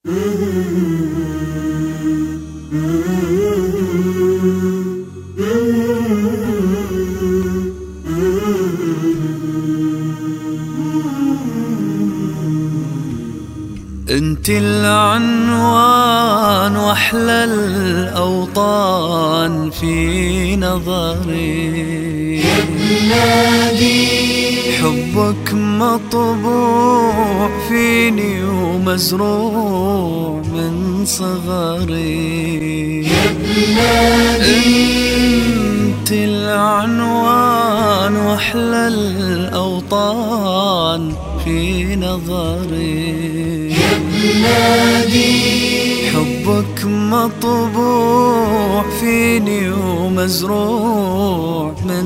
انت العنوان واحلى الاوطان في نظري يا بلادي، حبك مطبوع فيني ومزروع من صغري يا بلادي، انت العنوان واحلى الاوطان في نظري يا بلادي، حبك مطبوع فيني ومزروع من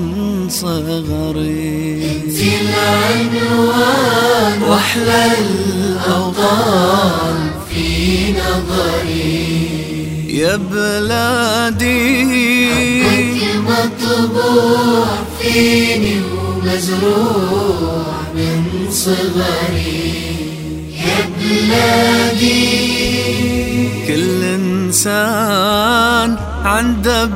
صغري انت العنوان واحلى الاوطان في نظري يا بلادي، حبك مطبوع فيني ومزروع من صغري يا بلادي. كل إنسان عنده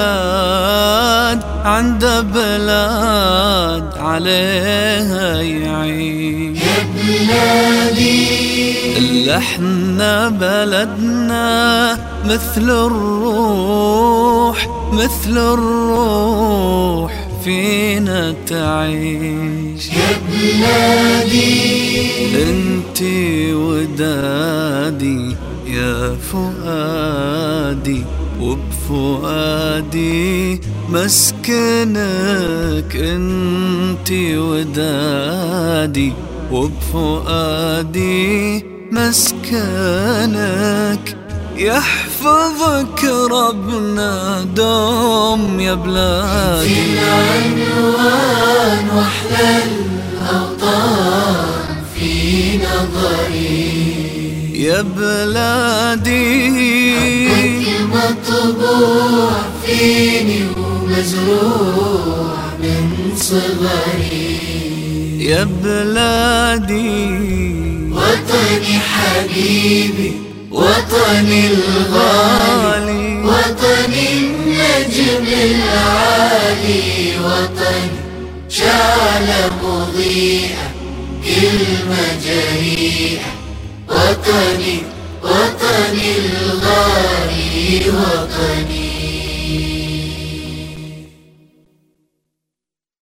بلاد عليها يعيش يا بلادي، إلا احنا بلدنا مثل الروح فينا تعيش يا بلادي، انتي ودادي يا فؤادي، وبفؤادي مسكنك. انتي ودادي وبفؤادي مسكنك، يحفظك ربنا دوم يا بلادي. العنوان واحلى الاوطان في نظري يا بلادي، حبك مطبوع فيني ومزروع من صغري يا بلادي، وطني حبيبي، وطني الغالي، وطني النجم العالي، وطني شعلة مضيئة كلمة جريئة، وطني الغالي، وطني